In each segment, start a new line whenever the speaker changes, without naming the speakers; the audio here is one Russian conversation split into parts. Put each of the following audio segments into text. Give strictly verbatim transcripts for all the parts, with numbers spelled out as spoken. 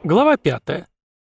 Глава пятая.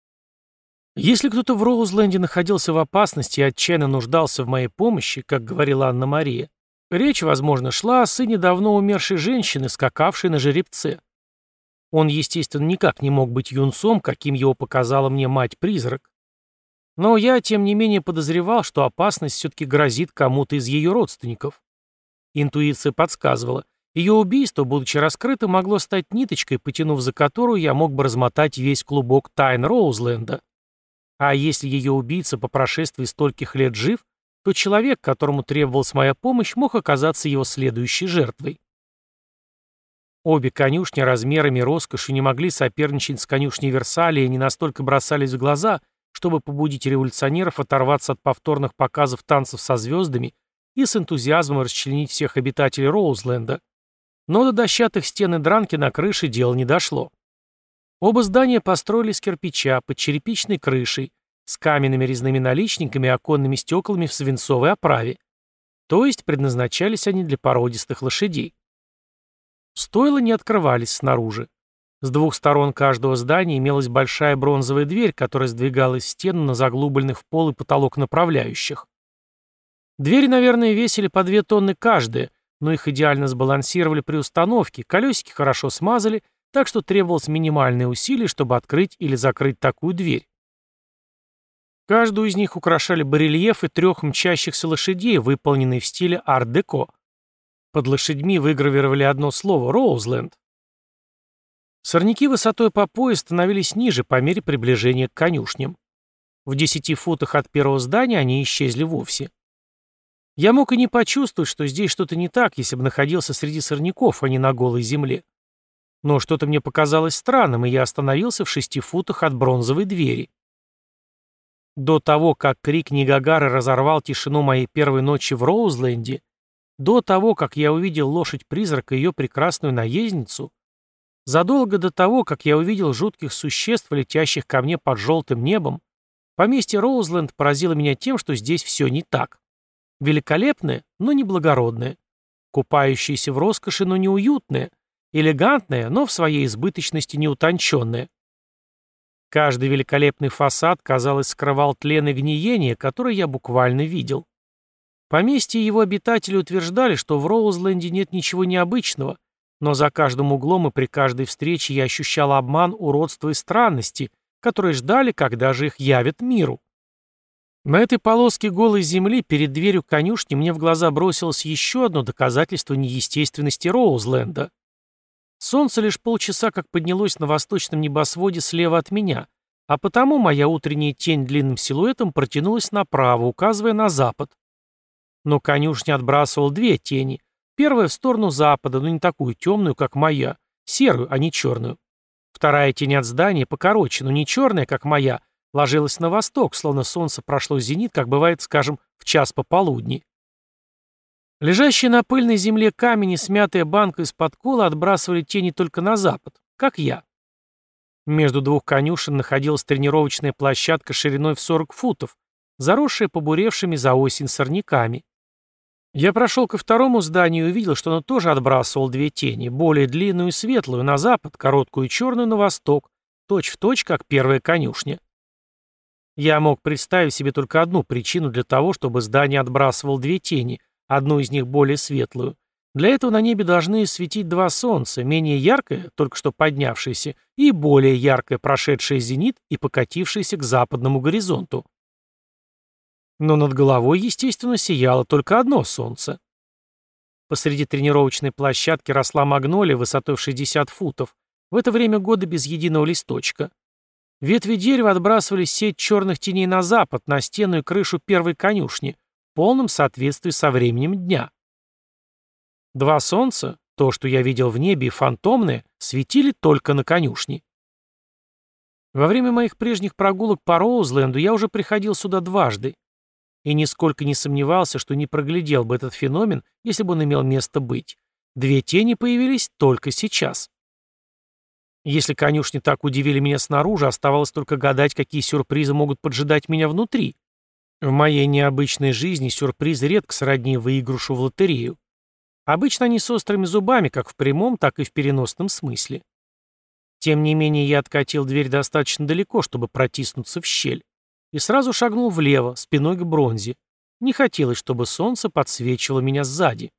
Если кто-то в Роузленде находился в опасности и отчаянно нуждался в моей помощи, как говорила Анна-Мария, речь, возможно, шла о сыне давно умершей женщины, скакавшей на жеребце. Он, естественно, никак не мог быть юнцом, каким его показала мне мать-призрак. Но я, тем не менее, подозревал, что опасность все-таки грозит кому-то из ее родственников. Интуиция подсказывала, ее убийство, будучи раскрыто, могло стать ниточкой, потянув за которую я мог бы размотать весь клубок тайн Роузленда. А если ее убийца по прошествии стольких лет жив, то человек, которому требовалась моя помощь, мог оказаться его следующей жертвой. Обе конюшни размерами и роскошью не могли соперничать с конюшней Версалия и не настолько бросались в глаза, чтобы побудить революционеров оторваться от повторных показов танцев со звездами и с энтузиазмом расчленить всех обитателей Роузленда. Но до дощатых стен и дранки на крыше дело не дошло. Оба здания построили из кирпича, под черепичной крышей, с каменными резными наличниками и оконными стеклами в свинцовой оправе. То есть предназначались они для породистых лошадей. Стойла не открывались снаружи. С двух сторон каждого здания имелась большая бронзовая дверь, которая сдвигалась в стену на заглубленных в пол и потолок направляющих. Двери, наверное, весили по две тонны каждая, но их идеально сбалансировали при установке, колесики хорошо смазали, так что требовалось минимальное усилие, чтобы открыть или закрыть такую дверь. Каждую из них украшали барельефы трех мчащихся лошадей, выполненные в стиле арт-деко. Под лошадьми выгравировали одно слово «Роузленд». Сорняки высотой по пояс становились ниже по мере приближения к конюшням. В десяти футах от первого здания они исчезли вовсе. Я мог и не почувствовать, что здесь что-то не так, если бы находился среди сорняков, а не на голой земле. Но что-то мне показалось странным, и я остановился в шести футах от бронзовой двери. До того, как крик Нигагары разорвал тишину моей первой ночи в Роузленде, до того, как я увидел лошадь-призрака и ее прекрасную наездницу, задолго до того, как я увидел жутких существ, летящих ко мне под желтым небом, поместье Роузленд поразило меня тем, что здесь все не так. Великолепное, но не благородное. Купающееся в роскоши, но неуютное. Элегантное, но в своей избыточности неутонченное. Каждый великолепный фасад, казалось, скрывал тлен и гниение, которое я буквально видел. Поместье и его обитатели утверждали, что в Роузленде нет ничего необычного, но за каждым углом и при каждой встрече я ощущал обман, уродство и странности, которые ждали, когда же их явят миру. На этой полоске голой земли перед дверью конюшни мне в глаза бросилось еще одно доказательство неестественности Роузленда. Солнце лишь полчаса как поднялось на восточном небосводе слева от меня, а потому моя утренняя тень длинным силуэтом протянулась направо, указывая на запад. Но конюшня отбрасывал две тени. Первая в сторону запада, но не такую темную, как моя, серую, а не черную. Вторая тень от здания покороче, но не черная, как моя, ложилась на восток, словно солнце прошло зенит, как бывает, скажем, в час пополудни. Лежащие на пыльной земле камень и смятая банка из-под кола отбрасывали тени только на запад, как я. Между двух конюшен находилась тренировочная площадка шириной в сорок футов, заросшая побуревшими за осень сорняками. Я прошел ко второму зданию и увидел, что оно тоже отбрасывало две тени, более длинную и светлую на запад, короткую и черную на восток, точь-в-точь, как первая конюшня. Я мог представить себе только одну причину для того, чтобы здание отбрасывало две тени, одну из них более светлую. Для этого на небе должны светить два солнца, менее яркое, только что поднявшееся, и более яркое, прошедшее зенит и покатившееся к западному горизонту. Но над головой, естественно, сияло только одно солнце. Посреди тренировочной площадки росла магнолия высотой в шестьдесят футов, в это время года без единого листочка. Ветви дерева отбрасывали сеть черных теней на запад, на стену и крышу первой конюшни, в полном соответствии со временем дня. Два солнца, то, что я видел в небе, и фантомное, светили только на конюшне. Во время моих прежних прогулок по Роузленду я уже приходил сюда дважды и нисколько не сомневался, что не проглядел бы этот феномен, если бы он имел место быть. Две тени появились только сейчас. Если конюшни так удивили меня снаружи, оставалось только гадать, какие сюрпризы могут поджидать меня внутри. В моей необычной жизни сюрпризы редко сродни выигрышу в лотерею. Обычно они с острыми зубами, как в прямом, так и в переносном смысле. Тем не менее, я откатил дверь достаточно далеко, чтобы протиснуться в щель, и сразу шагнул влево, спиной к бронзе. Не хотелось, чтобы солнце подсвечивало меня сзади.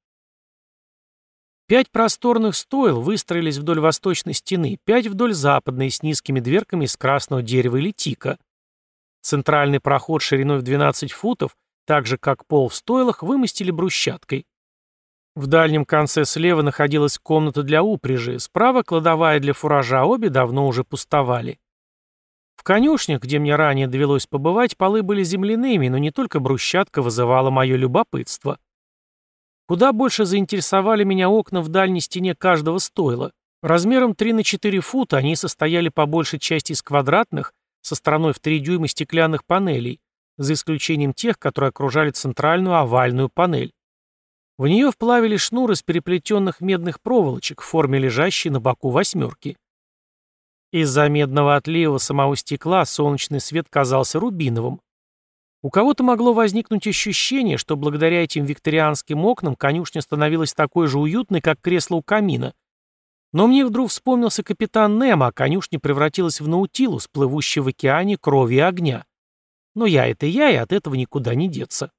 Пять просторных стойл выстроились вдоль восточной стены, пять вдоль западной с низкими дверками из красного дерева или тика. Центральный проход шириной в двенадцать футов, так же как пол в стойлах, вымостили брусчаткой. В дальнем конце слева находилась комната для упряжи, справа кладовая для фуража, обе давно уже пустовали. В конюшнях, где мне ранее довелось побывать, полы были земляными, но не только брусчатка вызывала мое любопытство. Куда больше заинтересовали меня окна в дальней стене каждого стойла. Размером три на четыре фута они состояли по большей части из квадратных, со стороной в три дюйма стеклянных панелей, за исключением тех, которые окружали центральную овальную панель. В нее вплавили шнур из переплетенных медных проволочек в форме лежащей на боку восьмерки. Из-за медного отлива самого стекла солнечный свет казался рубиновым. У кого-то могло возникнуть ощущение, что благодаря этим викторианским окнам конюшня становилась такой же уютной, как кресло у камина. Но мне вдруг вспомнился капитан Немо, а конюшня превратилась в Наутилус, плывущий в океане крови и огня. Но я — это я, и от этого никуда не деться.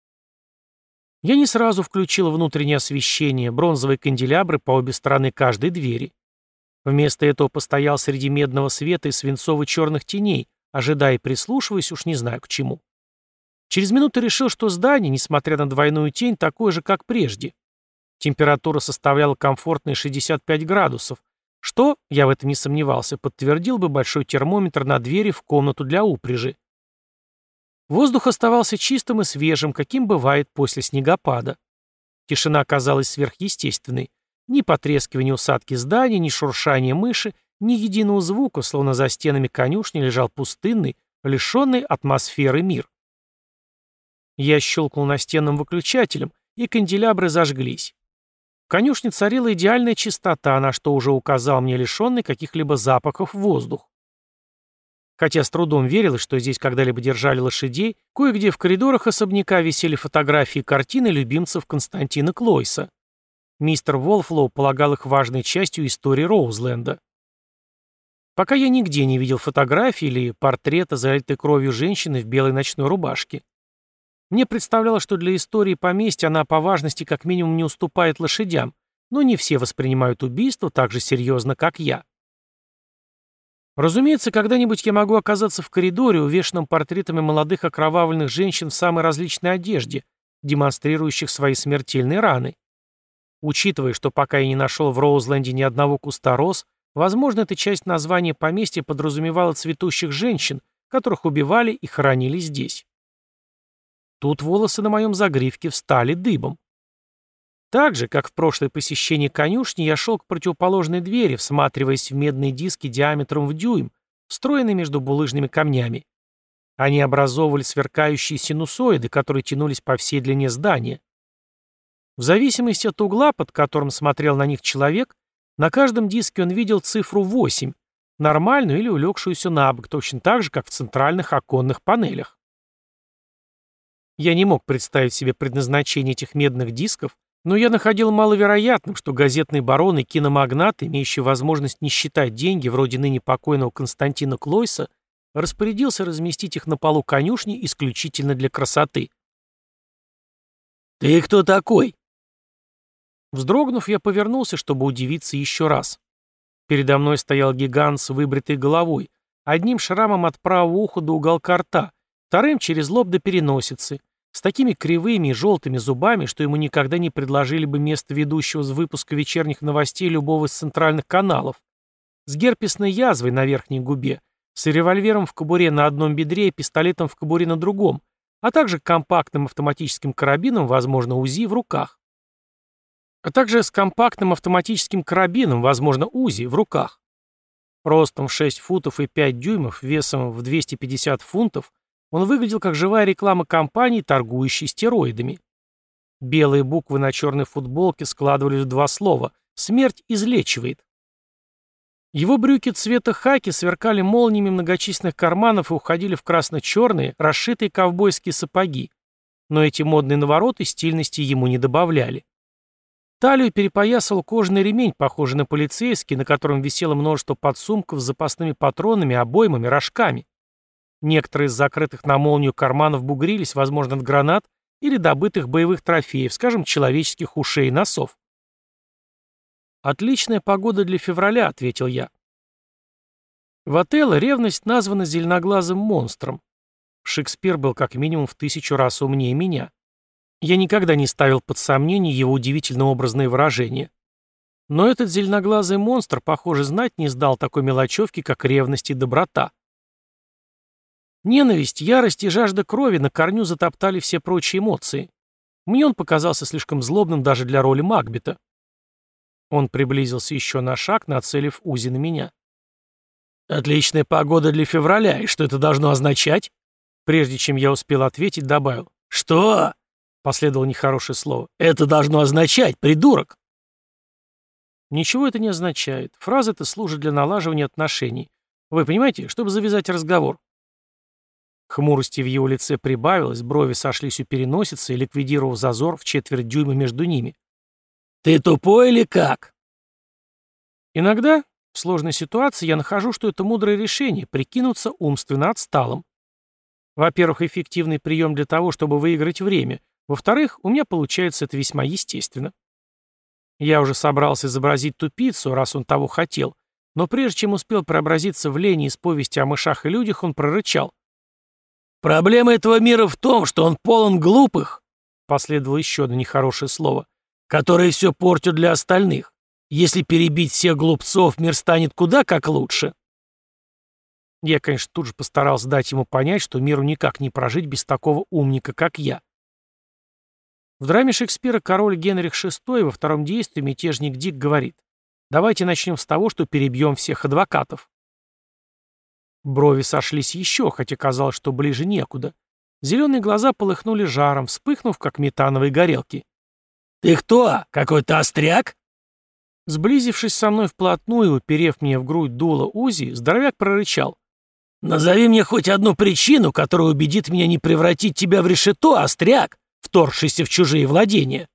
Я не сразу включил внутреннее освещение, бронзовые канделябры по обе стороны каждой двери. Вместо этого постоял среди медного света и свинцово-черных теней, ожидая и прислушиваясь, уж не знаю к чему. Через минуту решил, что здание, несмотря на двойную тень, такое же, как прежде. Температура составляла комфортные шестьдесят пять градусов, что, я в этом не сомневался, подтвердил бы большой термометр на двери в комнату для упряжи. Воздух оставался чистым и свежим, каким бывает после снегопада. Тишина казалась сверхъестественной. Ни потрескивания усадки здания, ни шуршания мыши, ни единого звука, словно за стенами конюшни лежал пустынный, лишенный атмосферы мир. Я щелкнул настенным выключателем, и канделябры зажглись. В конюшне царила идеальная чистота, на что уже указал мне лишенный каких-либо запахов воздух. Хотя с трудом верилось, что здесь когда-либо держали лошадей, кое-где в коридорах особняка висели фотографии и картины любимцев Константина Клойса. Мистер Волфлоу полагал их важной частью истории Роузленда. Пока я нигде не видел фотографии или портрета, залитой кровью женщины в белой ночной рубашке. Мне представлялось, что для истории поместья она по важности как минимум не уступает лошадям, но не все воспринимают убийство так же серьезно, как я. Разумеется, когда-нибудь я могу оказаться в коридоре, увешанном портретами молодых окровавленных женщин в самой различной одежде, демонстрирующих свои смертельные раны. Учитывая, что пока я не нашел в Роузленде ни одного куста роз, возможно, эта часть названия поместья подразумевала цветущих женщин, которых убивали и хоронили здесь. Тут волосы на моем загривке встали дыбом. Так же, как в прошлое посещение конюшни, я шел к противоположной двери, всматриваясь в медные диски диаметром в дюйм, встроенные между булыжными камнями. Они образовывали сверкающие синусоиды, которые тянулись по всей длине здания. В зависимости от угла, под которым смотрел на них человек, на каждом диске он видел цифру восемь, нормальную или улегшуюся на бок, точно так же, как в центральных оконных панелях. Я не мог представить себе предназначение этих медных дисков, но я находил маловероятным, что газетный барон и киномагнат, имеющий возможность не считать деньги, вроде ныне покойного Константина Клойса, распорядился разместить их на полу конюшни исключительно для красоты. «Ты кто такой?» Вздрогнув, я повернулся, чтобы удивиться еще раз. Передо мной стоял гигант с выбритой головой, одним шрамом от правого уха до уголка рта, вторым через лоб до переносицы, с такими кривыми и желтыми зубами, что ему никогда не предложили бы место ведущего с выпуска вечерних новостей любого из центральных каналов, с герпесной язвой на верхней губе, с револьвером в кобуре на одном бедре и пистолетом в кобуре на другом, а также компактным автоматическим карабином, возможно, УЗИ, в руках. А также с компактным автоматическим карабином, возможно, УЗИ, в руках. Ростом в шесть футов и пять дюймов, весом в двести пятьдесят фунтов, он выглядел как живая реклама компании, торгующей стероидами. Белые буквы на черной футболке складывались в два слова «Смерть излечивает». Его брюки цвета хаки сверкали молниями многочисленных карманов и уходили в красно-черные, расшитые ковбойские сапоги, но эти модные навороты стильности ему не добавляли. Талию перепоясывал кожаный ремень, похожий на полицейский, на котором висело множество подсумков с запасными патронами, обоймами, рожками. Некоторые из закрытых на молнию карманов бугрились, возможно, от гранат или добытых боевых трофеев, скажем, человеческих ушей и носов. «Отличная погода для февраля», — ответил я. В Отелло ревность названа зеленоглазым монстром. Шекспир был как минимум в тысячу раз умнее меня. Я никогда не ставил под сомнение его удивительно образные выражения. Но этот зеленоглазый монстр, похоже, знать не сдал такой мелочевки, как ревность и доброта. Ненависть, ярость и жажда крови на корню затоптали все прочие эмоции. Мне он показался слишком злобным даже для роли Макбета. Он приблизился еще на шаг, нацелив Узи на меня. «Отличная погода для февраля, и что это должно означать?» Прежде чем я успел ответить, добавил. «Что?» — последовало нехорошее слово. «Это должно означать, придурок!» Ничего это не означает. Фраза эта служит для налаживания отношений. Вы понимаете, чтобы завязать разговор. Хмурости в его лице прибавилось, брови сошлись у переносицы, ликвидировав зазор в четверть дюйма между ними. «Ты тупой или как?» Иногда, в сложной ситуации, я нахожу, что это мудрое решение — прикинуться умственно отсталым. Во-первых, эффективный прием для того, чтобы выиграть время. Во-вторых, у меня получается это весьма естественно. Я уже собрался изобразить тупицу, раз он того хотел, но прежде чем успел преобразиться в лени из повести о мышах и людях, он прорычал. «Проблема этого мира в том, что он полон глупых», — последовало еще одно нехорошее слово, «которые все портят для остальных. Если перебить всех глупцов, мир станет куда как лучше». Я, конечно, тут же постарался дать ему понять, что миру никак не прожить без такого умника, как я. В драме Шекспира король Генрих шестой во втором действии мятежник Дик говорит: «Давайте начнем с того, что перебьем всех адвокатов». Брови сошлись еще, хотя казалось, что ближе некуда. Зеленые глаза полыхнули жаром, вспыхнув, как метановые горелки. «Ты кто? Какой-то остряк?» Сблизившись со мной вплотную и уперев мне в грудь дуло Узи, здоровяк прорычал. «Назови мне хоть одну причину, которая убедит меня не превратить тебя в решето, остряк, вторгшийся в чужие владения».